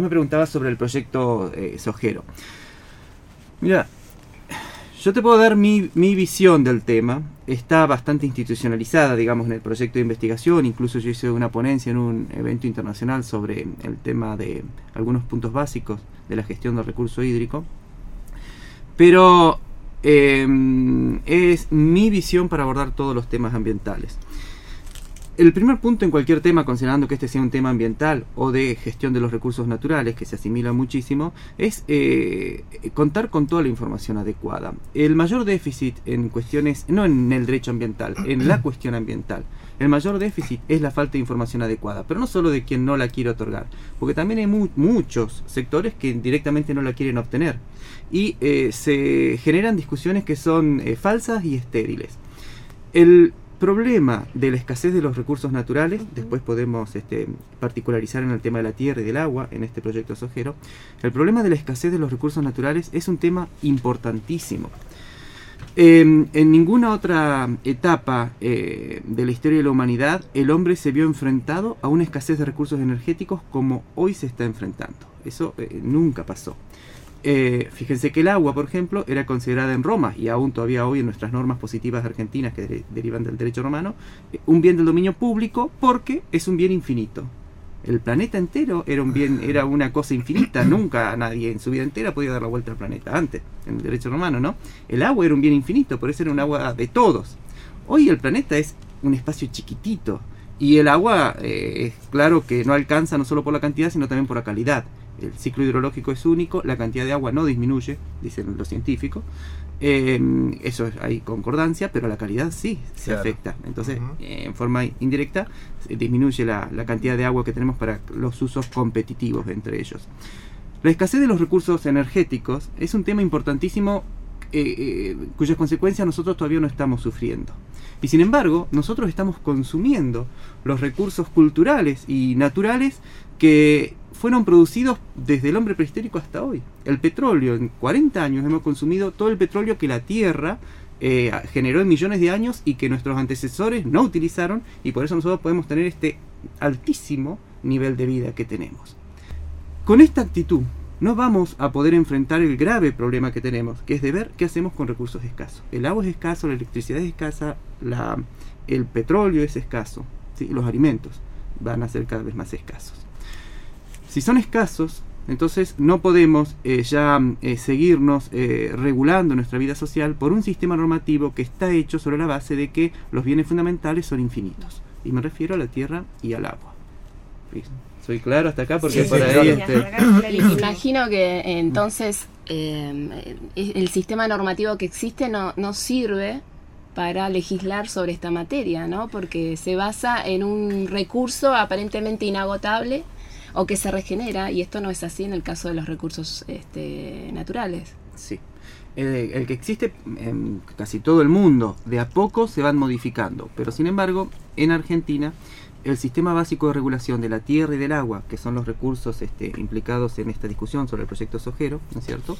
me preguntabas sobre el proyecto Sojero. Mira, yo te puedo dar mi visión del tema. Está bastante institucionalizada, digamos, en el proyecto de investigación. Incluso yo hice una ponencia en un evento internacional sobre el tema de algunos puntos básicos de la gestión del recurso hídrico. Pero es mi visión para abordar todos los temas ambientales. El primer punto en cualquier tema, considerando que este sea un tema ambiental o de gestión de los recursos naturales, que se asimila muchísimo, es contar con toda la información adecuada. El mayor déficit en cuestiones, no en el derecho ambiental, en la cuestión ambiental, el mayor déficit es la falta de información adecuada, pero no solo de quien no la quiere otorgar, porque también hay muchos sectores que directamente no la quieren obtener, y se generan discusiones que son falsas y estériles. El problema de la escasez de los recursos naturales, después podemos particularizar en el tema de la tierra y del agua en este proyecto Sojero. El problema de la escasez de los recursos naturales es un tema importantísimo. En ninguna otra etapa de la historia de la humanidad el hombre se vio enfrentado a una escasez de recursos energéticos como hoy se está enfrentando. Eso nunca pasó. Fíjense que el agua, por ejemplo, era considerada en Roma, y aún todavía hoy en nuestras normas positivas argentinas que derivan del derecho romano, un bien del dominio público porque es un bien infinito. El planeta entero era un bien, era una cosa infinita. Nunca nadie en su vida entera podía dar la vuelta al planeta antes, en el derecho romano, ¿no? El agua era un bien infinito, por eso era un agua de todos. Hoy el planeta es un espacio chiquitito, y el agua es claro que no alcanza no solo por la cantidad, sino también por la calidad. El ciclo hidrológico es único, la cantidad de agua no disminuye, dicen los científicos. Eso hay concordancia, pero la calidad sí se afecta. Entonces, en forma indirecta, disminuye la cantidad de agua que tenemos para los usos competitivos entre ellos. La escasez de los recursos energéticos es un tema importantísimo, cuyas consecuencias nosotros todavía no estamos sufriendo. Y sin embargo, nosotros estamos consumiendo los recursos culturales y naturales que fueron producidos desde el hombre prehistórico hasta hoy. El petróleo, en 40 años hemos consumido todo el petróleo que la Tierra generó en millones de años y que nuestros antecesores no utilizaron, y por eso nosotros podemos tener este altísimo nivel de vida que tenemos. Con esta actitud no vamos a poder enfrentar el grave problema que tenemos, que es de ver qué hacemos con recursos escasos. El agua es escaso, la electricidad es escasa, el petróleo es escaso, ¿sí? Los alimentos van a ser cada vez más escasos. Si son escasos, entonces no podemos seguirnos regulando nuestra vida social por un sistema normativo que está hecho sobre la base de que los bienes fundamentales son infinitos. Y me refiero a la tierra y al agua. ¿Sí? ¿Soy claro hasta acá? Porque por ahí... Imagino que entonces el sistema normativo que existe no sirve para legislar sobre esta materia, ¿no? Porque se basa en un recurso aparentemente inagotable o que se regenera, y esto no es así en el caso de los recursos naturales. Sí. El que existe en casi todo el mundo, de a poco se van modificando, pero sin embargo, en Argentina, el sistema básico de regulación de la tierra y del agua, que son los recursos implicados en esta discusión sobre el proyecto Sojero, ¿no es cierto?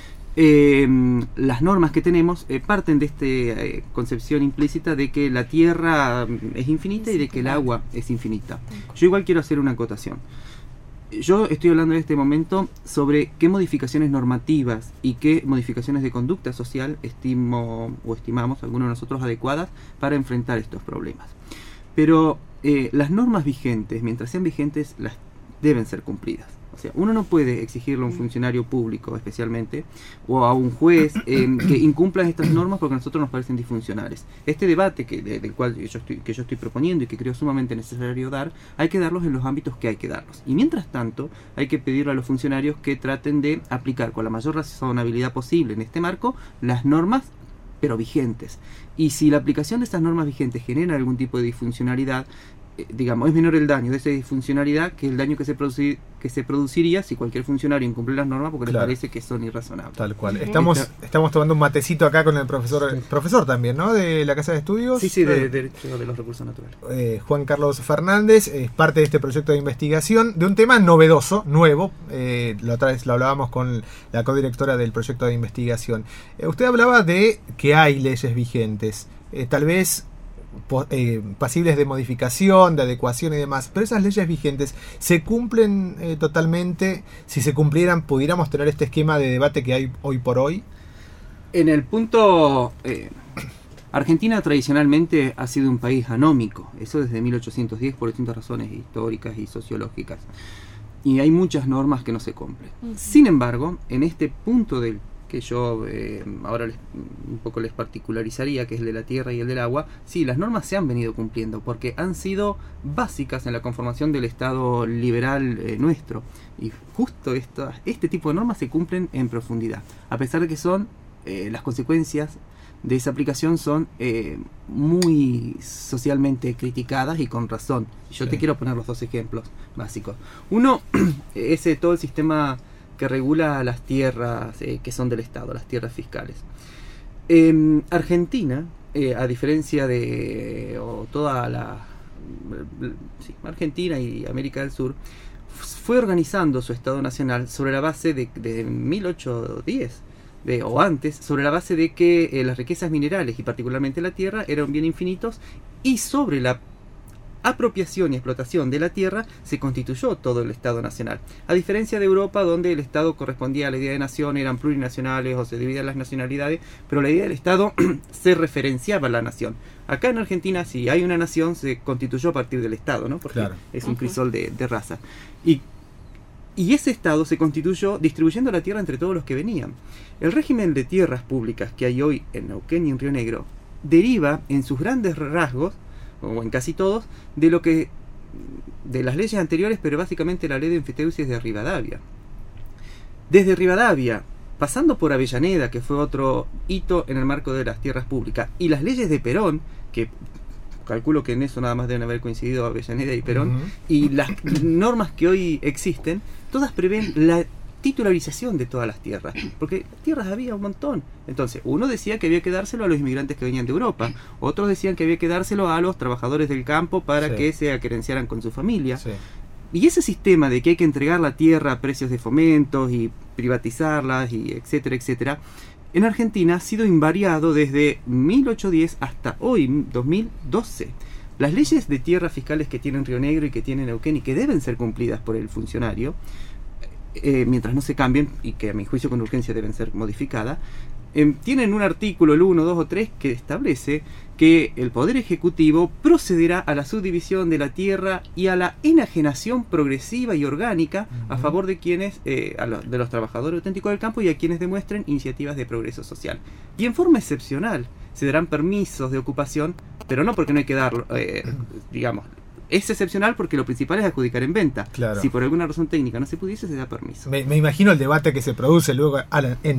Las normas que tenemos parten de esta concepción implícita de que la tierra es infinita y de que el agua es infinita. Yo igual quiero hacer una acotación. Yo estoy hablando en este momento sobre qué modificaciones normativas y qué modificaciones de conducta social estimamos algunos de nosotros adecuadas para enfrentar estos problemas. Pero las normas vigentes, mientras sean vigentes, las deben ser cumplidas. O sea, uno no puede exigirle a un funcionario público especialmente, o a un juez, que incumplan estas normas porque a nosotros nos parecen disfuncionales. Este debate del cual yo estoy proponiendo y que creo sumamente necesario dar, hay que darlos en los ámbitos que hay que darlos. Y mientras tanto, hay que pedirle a los funcionarios que traten de aplicar con la mayor razonabilidad posible en este marco las normas, pero vigentes. Y si la aplicación de estas normas vigentes genera algún tipo de disfuncionalidad, digamos, es menor el daño de esa disfuncionalidad que el daño que se produciría si cualquier funcionario incumple las normas porque le parece que son irrazonables. Tal cual. Estamos tomando un matecito acá con el profesor también, ¿no? De la Casa de Estudios. Sí, de los recursos naturales. Juan Carlos Fernández es parte de este proyecto de investigación de un tema novedoso, nuevo. La otra vez lo hablábamos con la codirectora del proyecto de investigación. Usted hablaba de que hay leyes vigentes. Tal vez pasibles de modificación, de adecuación y demás, pero esas leyes vigentes se cumplen totalmente. Si se cumplieran, pudiéramos tener este esquema de debate que hay hoy por hoy. En el punto, Argentina tradicionalmente ha sido un país anómico, eso desde 1810 por distintas razones históricas y sociológicas, y hay muchas normas que no se cumplen. Sin embargo, en este punto del que yo ahora un poco les particularizaría, que es el de la tierra y el del agua, sí, las normas se han venido cumpliendo porque han sido básicas en la conformación del Estado liberal nuestro, y justo este tipo de normas se cumplen en profundidad, a pesar de que son las consecuencias de esa aplicación son muy socialmente criticadas y con razón. Yo te quiero poner los dos ejemplos básicos. Uno es todo el sistema que regula las tierras que son del Estado, las tierras fiscales. Argentina, a diferencia de toda Argentina y América del Sur, fue organizando su Estado Nacional sobre la base de 1810 o antes, sobre la base de que las riquezas minerales y particularmente la tierra eran bien infinitos, y sobre la apropiación y explotación de la tierra se constituyó todo el Estado Nacional, a diferencia de Europa, donde el Estado correspondía a la idea de nación, eran plurinacionales o se dividían las nacionalidades, pero la idea del Estado se referenciaba a la nación. Acá en Argentina, si hay una nación, se constituyó a partir del Estado, ¿no? Porque es un crisol de raza, y ese Estado se constituyó distribuyendo la tierra entre todos los que venían. El régimen de tierras públicas que hay hoy en Neuquén y en Río Negro deriva en sus grandes rasgos, o en casi todos, de las leyes anteriores, pero básicamente la ley de enfiteusis de Rivadavia. Desde Rivadavia, pasando por Avellaneda, que fue otro hito en el marco de las tierras públicas, y las leyes de Perón, que calculo que en eso nada más deben haber coincidido Avellaneda y Perón, y las normas que hoy existen, todas prevén la titularización de todas las tierras, porque tierras había un montón. Entonces, uno decía que había que dárselo a los inmigrantes que venían de Europa, otros decían que había que dárselo a los trabajadores del campo para que se acerenciaran con su familia. Y ese sistema de que hay que entregar la tierra a precios de fomentos y privatizarlas, y etcétera, etcétera, en Argentina ha sido invariado desde 1810 hasta hoy, 2012. Las leyes de tierras fiscales que tienen Río Negro y que tienen Neuquén y que deben ser cumplidas por el funcionario, mientras no se cambien, y que a mi juicio con urgencia deben ser modificadas, tienen un artículo, el 1, 2 o 3, que establece que el Poder Ejecutivo procederá a la subdivisión de la tierra y a la enajenación progresiva y orgánica a favor de quienes, de los trabajadores auténticos del campo y a quienes demuestren iniciativas de progreso social. Y en forma excepcional se darán permisos de ocupación, pero no porque no hay que darlo, digamos. Es excepcional porque lo principal es adjudicar en venta. Si por alguna razón técnica no se pudiese, se da permiso. Me imagino el debate que se produce luego a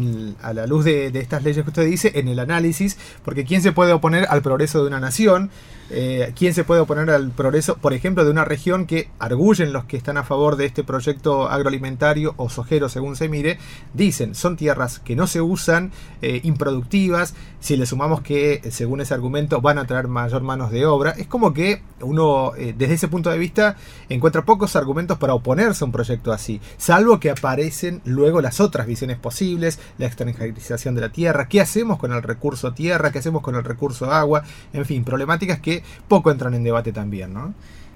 la luz de estas leyes que usted dice, en el análisis, porque ¿quién se puede oponer al progreso de una nación? ¿Quién se puede oponer al progreso, por ejemplo, de una región que arguyen los que están a favor de este proyecto agroalimentario o sojero, según se mire? Dicen, son tierras que no se usan, improductivas. Si le sumamos que, según ese argumento, van a traer mayor manos de obra, es como que uno, desde ese punto de vista, encuentra pocos argumentos para oponerse a un proyecto así, salvo que aparecen luego las otras visiones posibles, la extranjerización de la tierra, qué hacemos con el recurso tierra, qué hacemos con el recurso agua, en fin, problemáticas que poco entran en debate también, ¿no?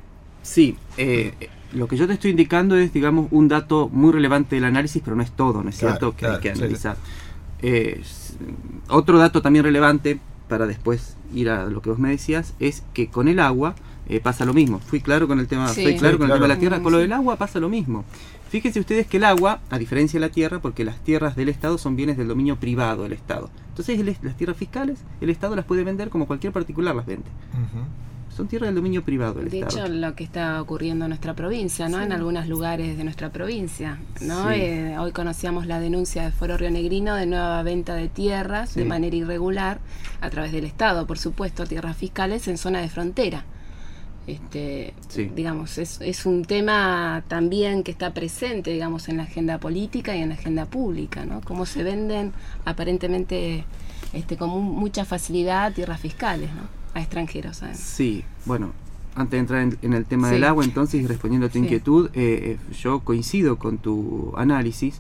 Sí, lo que yo te estoy indicando es, digamos, un dato muy relevante del análisis, pero no es todo, ¿no es cierto? Que hay que analizar. Otro dato también relevante, para después ir a lo que vos me decías, es que con el agua pasa lo mismo. Fui claro con el tema, el tema de la tierra, con lo del agua pasa lo mismo. Fíjense ustedes que el agua, a diferencia de la tierra, porque las tierras del Estado son bienes del dominio privado del Estado. Entonces las tierras fiscales, el Estado las puede vender como cualquier particular las vende. Son tierras del dominio privado del Estado. De hecho, lo que está ocurriendo en nuestra provincia, ¿no? En algunos lugares de nuestra provincia, ¿no? Hoy conocíamos la denuncia de Foro Rionegrino de nueva venta de tierras de manera irregular a través del Estado, por supuesto, tierras fiscales en zona de frontera. Digamos, es un tema también que está presente, digamos, en la agenda política y en la agenda pública, ¿no? Cómo se venden aparentemente con mucha facilidad tierras fiscales, ¿no? A extranjeros, ¿sabes? Sí, bueno, antes de entrar en el tema del agua, entonces, y respondiendo a tu inquietud, yo coincido con tu análisis,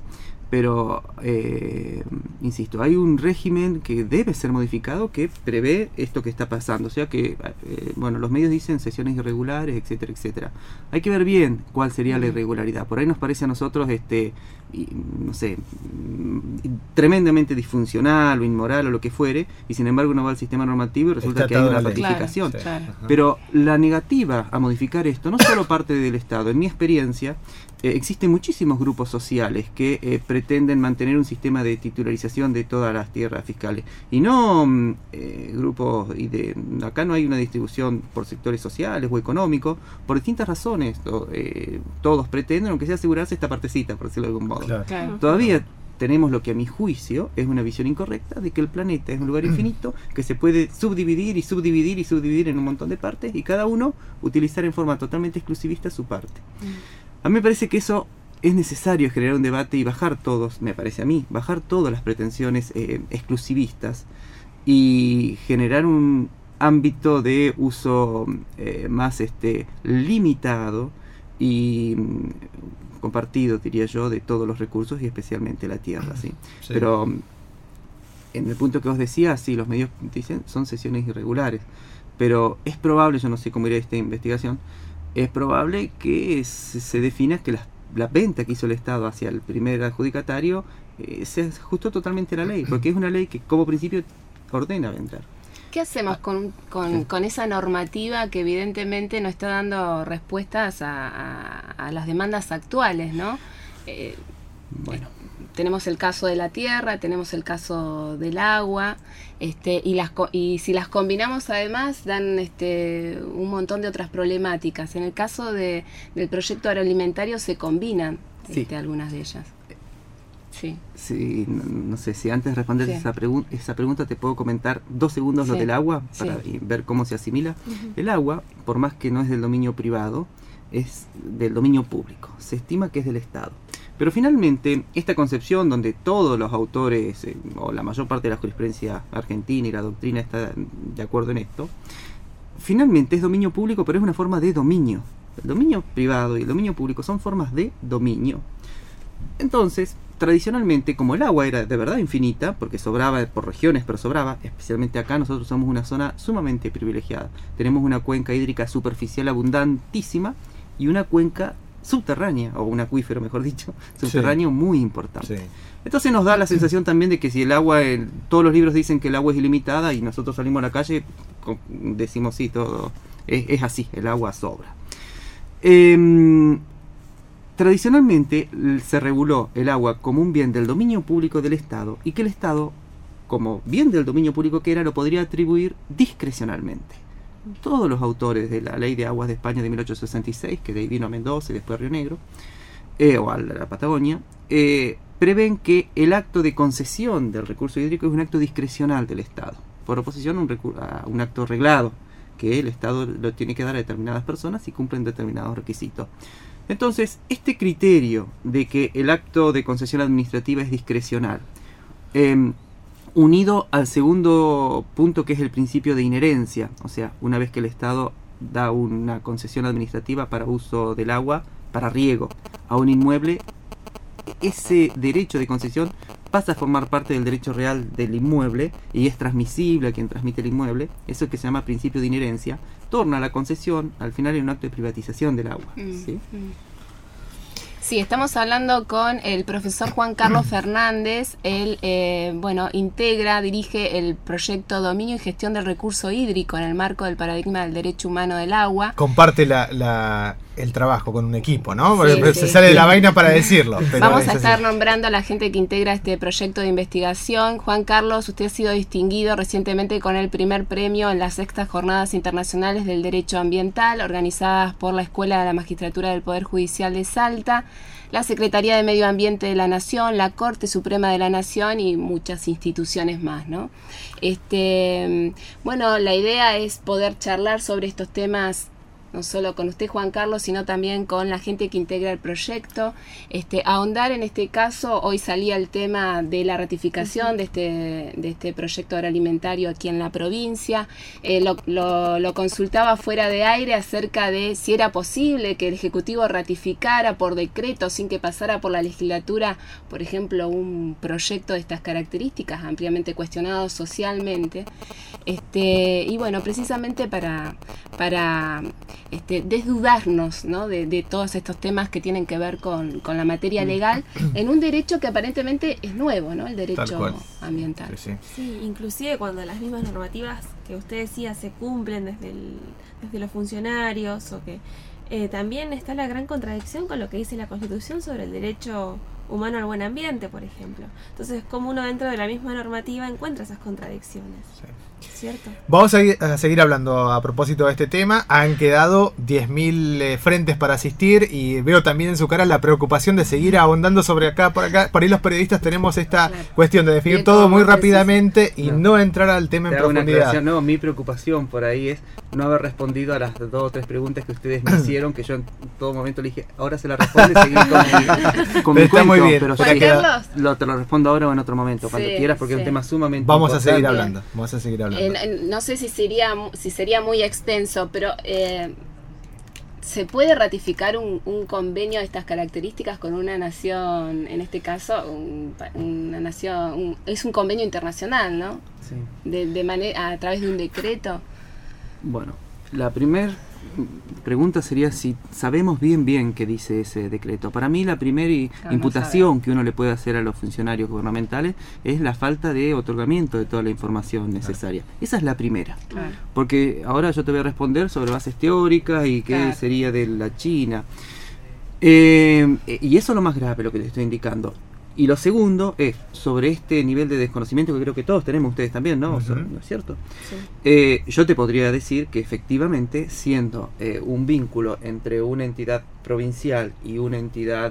Pero, insisto, hay un régimen que debe ser modificado que prevé esto que está pasando. O sea que, bueno, los medios dicen sesiones irregulares, etcétera, etcétera. Hay que ver bien cuál sería la irregularidad. Por ahí nos parece a nosotros, no sé, tremendamente disfuncional o inmoral o lo que fuere, y sin embargo uno va al sistema normativo y resulta que hay una ratificación. Claro. Pero la negativa a modificar esto no solo parte del Estado. En mi experiencia, existen muchísimos grupos sociales que pretenden mantener un sistema de titularización de todas las tierras fiscales, y no grupos, acá no hay una distribución por sectores sociales o económicos, por distintas razones. Todos pretenden, aunque sea, asegurarse esta partecita, por decirlo de algún modo. Claro. Todavía tenemos lo que a mi juicio es una visión incorrecta de que el planeta es un lugar infinito que se puede subdividir y subdividir y subdividir en un montón de partes, y cada uno utilizar en forma totalmente exclusivista su parte. A mí me parece que eso es necesario, generar un debate y bajar todas las pretensiones exclusivistas, y generar un ámbito de uso más limitado y compartido, diría yo, de todos los recursos y especialmente la tierra, ¿sí? Sí. Pero en el punto que vos decías, sí, los medios dicen son sesiones irregulares, pero es probable, yo no sé cómo irá esta investigación, es probable que se defina que la venta que hizo el Estado hacia el primer adjudicatario se ajustó totalmente a la ley, porque es una ley que como principio ordena vender. ¿Qué hacemos con esa normativa que evidentemente no está dando respuestas a las demandas actuales, ¿no? Bueno, tenemos el caso de la tierra, tenemos el caso del agua, y si las combinamos además dan un montón de otras problemáticas. En el caso del proyecto agroalimentario se combinan algunas de ellas. Sí, no sé si antes de responder esa pregunta te puedo comentar 2 segundos lo del agua para ver cómo se asimila. El agua, por más que no es del dominio privado, es del dominio público. Se estima que es del Estado. Pero finalmente, esta concepción donde todos los autores, o la mayor parte de la jurisprudencia argentina y la doctrina está de acuerdo en esto, finalmente es dominio público, pero es una forma de dominio. El dominio privado y el dominio público son formas de dominio. Entonces, tradicionalmente, como el agua era de verdad infinita, porque sobraba por regiones, pero sobraba, especialmente acá nosotros somos una zona sumamente privilegiada. Tenemos una cuenca hídrica superficial abundantísima y una cuenca subterránea, o un acuífero mejor dicho, subterráneo muy importante. Sí. Entonces nos da la sensación también de que si el agua, todos los libros dicen que el agua es ilimitada y nosotros salimos a la calle, decimos sí, todo es así, el agua sobra. Tradicionalmente se reguló el agua como un bien del dominio público del Estado, y que el Estado, como bien del dominio público que era, lo podría atribuir discrecionalmente. Todos los autores de la Ley de Aguas de España de 1866, que de ahí vino a Mendoza y después a Río Negro, o a la Patagonia, prevén que el acto de concesión del recurso hídrico es un acto discrecional del Estado, por oposición a un acto reglado, que el Estado lo tiene que dar a determinadas personas si cumplen determinados requisitos. Entonces, este criterio de que el acto de concesión administrativa es discrecional, unido al segundo punto, que es el principio de inherencia, o sea, una vez que el Estado da una concesión administrativa para uso del agua, para riego, a un inmueble, ese derecho de concesión pasa a formar parte del derecho real del inmueble y es transmisible a quien transmite el inmueble. Eso que se llama principio de inherencia torna la concesión al final en un acto de privatización del agua. ¿Sí? Sí, estamos hablando con el profesor Juan Carlos Fernández. Él, dirige el proyecto Dominio y Gestión del Recurso Hídrico en el marco del paradigma del derecho humano del agua. Comparte el trabajo con un equipo, ¿no? Porque se sale de la vaina para decirlo. Pero vamos a estar nombrando a la gente que integra este proyecto de investigación. Juan Carlos, usted ha sido distinguido recientemente con el primer premio en las 6ª Jornadas Internacionales del Derecho Ambiental, organizadas por la Escuela de la Magistratura del Poder Judicial de Salta, la Secretaría de Medio Ambiente de la Nación, la Corte Suprema de la Nación y muchas instituciones más, ¿no? La idea es poder charlar sobre estos temas no solo con usted, Juan Carlos, sino también con la gente que integra el proyecto. Ahondar en este caso, hoy salía el tema de la ratificación de este proyecto agroalimentario aquí en la provincia. Lo consultaba fuera de aire acerca de si era posible que el Ejecutivo ratificara por decreto, sin que pasara por la legislatura, por ejemplo, un proyecto de estas características, ampliamente cuestionado socialmente. Y bueno, precisamente para desdudarnos, ¿no?, de todos estos temas que tienen que ver con la materia legal en un derecho que aparentemente es nuevo, ¿no?, el derecho ambiental. Sí, inclusive cuando las mismas normativas que usted decía se cumplen desde los funcionarios, o que también está la gran contradicción con lo que dice la Constitución sobre el derecho humano al buen ambiente, por ejemplo. Entonces, como uno dentro de la misma normativa encuentra esas contradicciones. ¿Cierto? Vamos a seguir hablando a propósito de este tema. Han quedado 10.000 frentes para asistir, y veo también en su cara la preocupación de seguir ahondando sobre acá, por acá. Por ahí los periodistas tenemos esta cuestión de definir todo muy rápidamente y no entrar al tema en profundidad. No, mi preocupación por ahí es no haber respondido a las 2 o 3 preguntas que ustedes me hicieron, que yo en todo momento le dije, ahora se la responde y seguir con mi Está cuento, muy bien. pero te lo respondo ahora o en otro momento, cuando quieras, porque es un tema sumamente Vamos importante. a seguir hablando. Vamos a seguir hablando. No sé si sería muy extenso, pero ¿se puede ratificar un convenio de estas características con una nación, en este caso, una nación, es un convenio internacional, ¿no? Sí. De manera, a través de un decreto. Bueno, la primera pregunta sería si sabemos bien qué dice ese decreto. Para mí la primera imputación que uno le puede hacer a los funcionarios gubernamentales es la falta de otorgamiento de toda la información necesaria. Esa es la primera. Porque ahora yo te voy a responder sobre bases teóricas y qué sería de la China. Y eso es lo más grave, lo que les estoy indicando. Y lo segundo es sobre este nivel de desconocimiento que creo que todos tenemos, ustedes también, ¿no? ¿No es cierto? Sí. Yo te podría decir que efectivamente, siendo un vínculo entre una entidad provincial y una entidad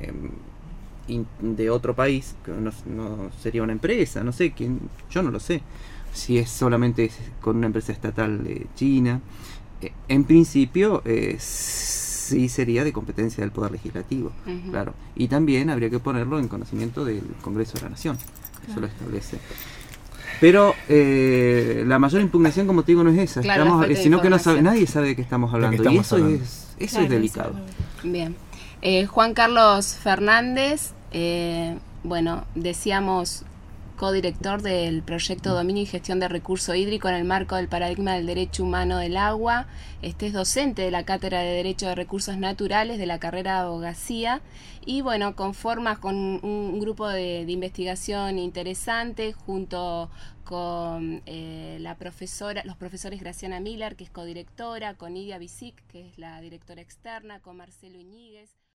de otro país, que no sería una empresa, no sé quién, yo no lo sé, si es solamente con una empresa estatal de China, en principio sí sería de competencia del Poder Legislativo, claro. Y también habría que ponerlo en conocimiento del Congreso de la Nación, eso lo establece. Pero la mayor impugnación, como te digo, no es esa, sino que nadie sabe de qué estamos hablando, y eso es delicado. Bien. Juan Carlos Fernández, bueno, decíamos codirector del proyecto Dominio y Gestión de Recurso Hídrico en el marco del paradigma del derecho humano del agua. Es docente de la Cátedra de Derecho de Recursos Naturales de la carrera de Abogacía, y bueno, conformas con un grupo de investigación interesante junto con los profesores Graciana Miller, que es codirectora, con Idia Bisic, que es la directora externa, con Marcelo Iñiguez.